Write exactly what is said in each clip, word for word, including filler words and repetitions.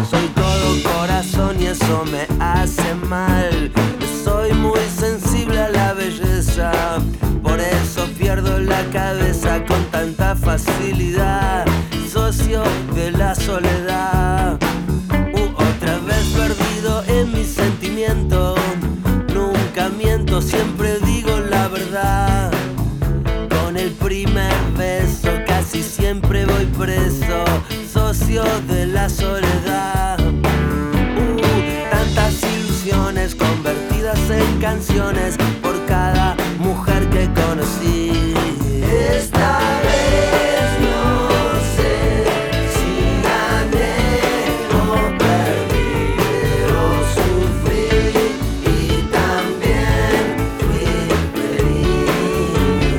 Soy todo corazón y eso me hace mal. Soy muy sensible a la belleza, por eso pierdo la cabeza con tanta facilidad. Socio de la soledad, uh, otra vez perdido en mis sentimientos. Nunca miento, siempre digo la verdad. Con el primer beso casi siempre voy preso, socio de la soledad. Uh, tantas ilusiones convertidas en canciones por cada mujer que conocí. Esta vez no sé si gané o perdí, pero sufrí y también fui feliz.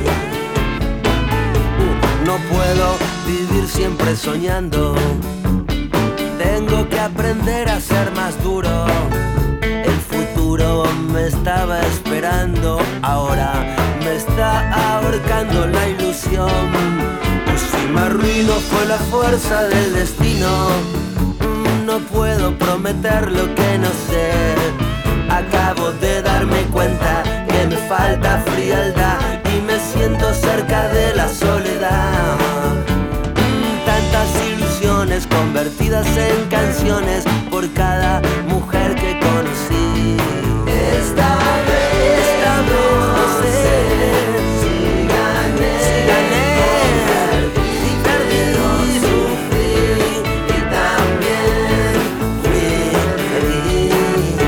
Uh, no puedo vivir siempre soñando, tengo que aprender a ser más duro. El futuro me estaba esperando, ahora me está ahorcando la ilusión. Pues si me arruino fue la fuerza del destino. No puedo prometer lo que no sé. Acabo de darme cuenta que me falta frialdad y me siento cerca de la soledad. Tantas ilusiones convertidas en canciones por cada mujer que conocí. Esta vez, esta vez no sé si gané, si gané, si perdí, si sufrí y también fui feliz.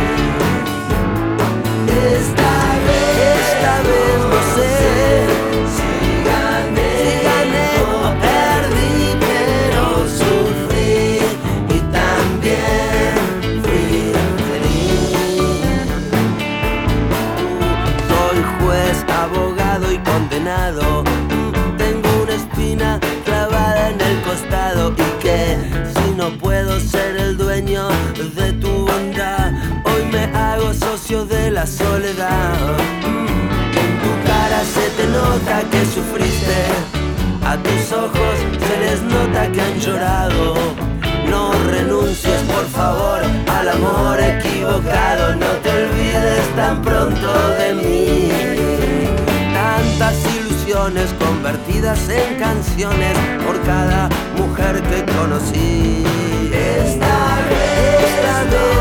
Esta vez, esta vez no sé si gané, si gané o perdí, pero sufrí y también fui feliz. Soy juez, abogado y condenado. Tengo una espina clavada en el costado y que si no puedo ser el dueño de tu bondad, hoy me hago socio de la soledad. En tu cara se te nota que sufriste, a tus ojos se les nota que han llorado. No renuncies por favor al amor equivocado, no te olvides tan pronto de mí. Tantas ilusiones convertidas en canciones por cada mujer que conocí. Esta vez, esta vez